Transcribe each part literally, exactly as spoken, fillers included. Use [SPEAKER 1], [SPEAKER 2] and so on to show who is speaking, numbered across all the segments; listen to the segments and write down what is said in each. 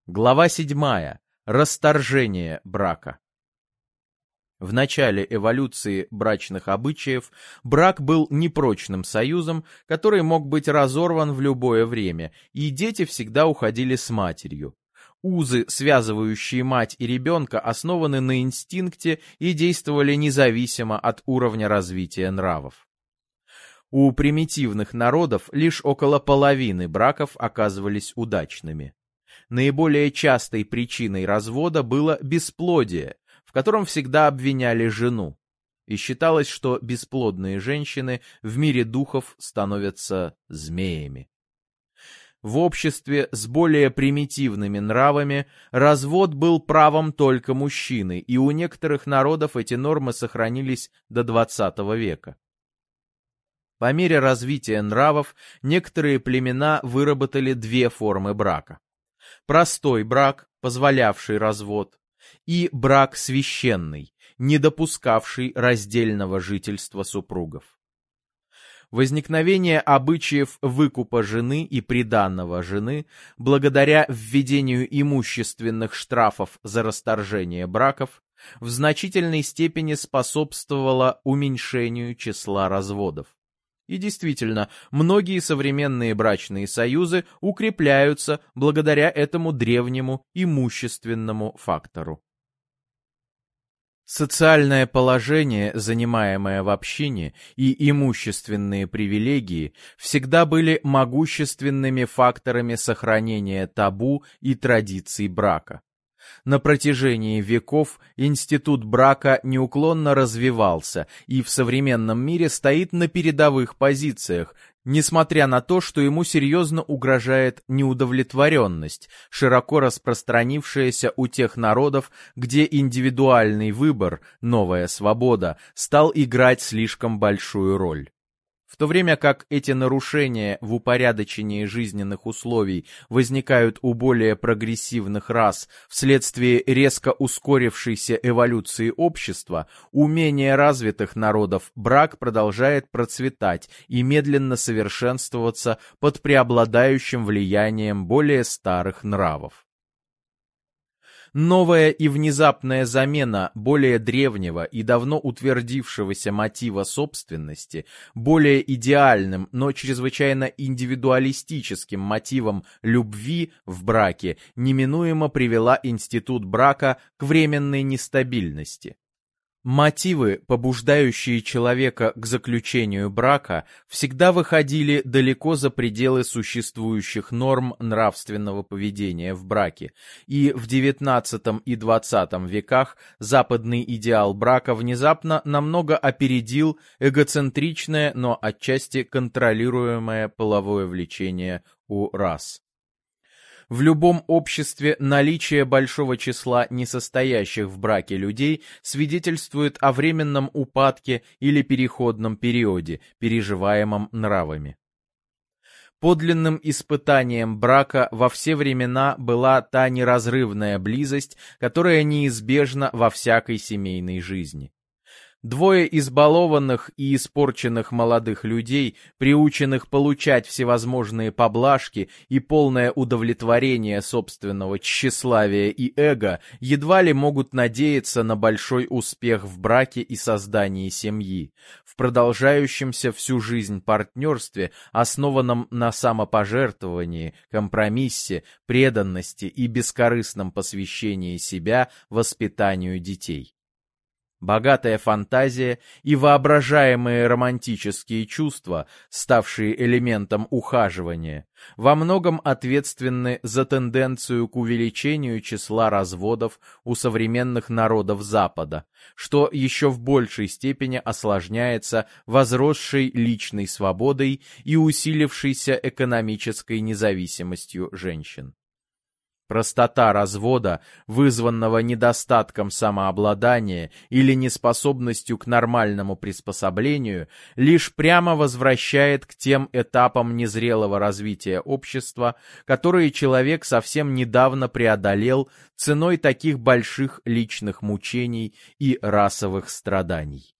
[SPEAKER 1] Глава седьмая. Расторжение брака. В начале эволюции брачных обычаев брак был непрочным союзом, который мог быть разорван в любое время, и дети всегда уходили с матерью. Узы, связывающие мать и ребенка, основаны на инстинкте и действовали независимо от уровня развития нравов. У примитивных народов лишь около половины браков оказывались удачными. Наиболее частой причиной развода было бесплодие, в котором всегда обвиняли жену, и считалось, что бесплодные женщины в мире духов становятся змеями. В обществе с более примитивными нравами развод был правом только мужчины, и у некоторых народов эти нормы сохранились до двадцатого века. По мере развития нравов некоторые племена выработали две формы брака. Простой брак, позволявший развод, и брак священный, не допускавший раздельного жительства супругов. Возникновение обычаев выкупа жены и приданного жены, благодаря введению имущественных штрафов за расторжение браков, в значительной степени способствовало уменьшению числа разводов. И действительно, многие современные брачные союзы укрепляются благодаря этому древнему имущественному фактору. Социальное положение, занимаемое в общине, и имущественные привилегии всегда были могущественными факторами сохранения табу и традиций брака. На протяжении веков институт брака неуклонно развивался и в современном мире стоит на передовых позициях, несмотря на то, что ему серьезно угрожает неудовлетворенность, широко распространившаяся у тех народов, где индивидуальный выбор, новая свобода, стал играть слишком большую роль. В то время как эти нарушения в упорядочении жизненных условий возникают у более прогрессивных рас вследствие резко ускорившейся эволюции общества, у менее развитых народов брак продолжает процветать и медленно совершенствоваться под преобладающим влиянием более старых нравов. Новая и внезапная замена более древнего и давно утвердившегося мотива собственности более идеальным, но чрезвычайно индивидуалистическим мотивом любви в браке неминуемо привела институт брака к временной нестабильности. Мотивы, побуждающие человека к заключению брака, всегда выходили далеко за пределы существующих норм нравственного поведения в браке, и в девятнадцатом и двадцатом веках западный идеал брака внезапно намного опередил эгоцентричное, но отчасти контролируемое половое влечение у рас. В любом обществе наличие большого числа несостоящих в браке людей свидетельствует о временном упадке или переходном периоде, переживаемом нравами. Подлинным испытанием брака во все времена была та неразрывная близость, которая неизбежна во всякой семейной жизни. Двое избалованных и испорченных молодых людей, приученных получать всевозможные поблажки и полное удовлетворение собственного тщеславия и эго, едва ли могут надеяться на большой успех в браке и создании семьи, в продолжающемся всю жизнь партнерстве, основанном на самопожертвовании, компромиссе, преданности и бескорыстном посвящении себя воспитанию детей. Богатая фантазия и воображаемые романтические чувства, ставшие элементом ухаживания, во многом ответственны за тенденцию к увеличению числа разводов у современных народов Запада, что еще в большей степени осложняется возросшей личной свободой и усилившейся экономической независимостью женщин. Простота развода, вызванного недостатком самообладания или неспособностью к нормальному приспособлению, лишь прямо возвращает к тем этапам незрелого развития общества, которые человек совсем недавно преодолел ценой таких больших личных мучений и расовых страданий.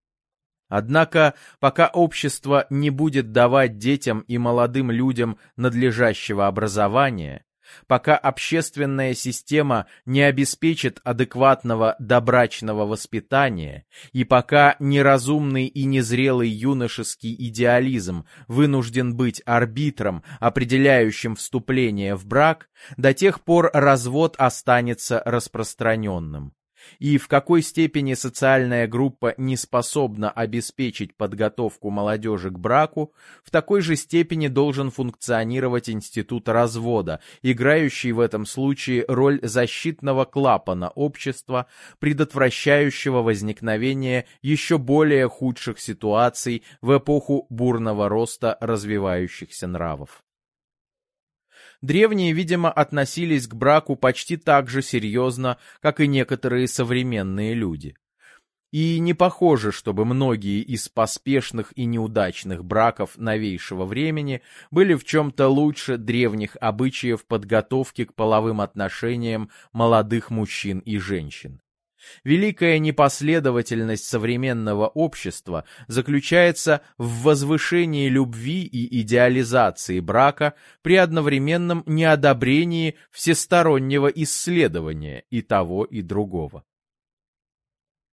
[SPEAKER 1] Однако, пока общество не будет давать детям и молодым людям надлежащего образования, пока общественная система не обеспечит адекватного добрачного воспитания и пока неразумный и незрелый юношеский идеализм вынужден быть арбитром, определяющим вступление в брак, до тех пор развод останется распространенным. И в какой степени социальная группа не способна обеспечить подготовку молодежи к браку, в такой же степени должен функционировать институт развода, играющий в этом случае роль защитного клапана общества, предотвращающего возникновение еще более худших ситуаций в эпоху бурного роста развивающихся нравов. Древние, видимо, относились к браку почти так же серьезно, как и некоторые современные люди. И не похоже, чтобы многие из поспешных и неудачных браков новейшего времени были в чем-то лучше древних обычаев подготовки к половым отношениям молодых мужчин и женщин. Великая непоследовательность современного общества заключается в возвышении любви и идеализации брака при одновременном неодобрении всестороннего исследования и того, и другого.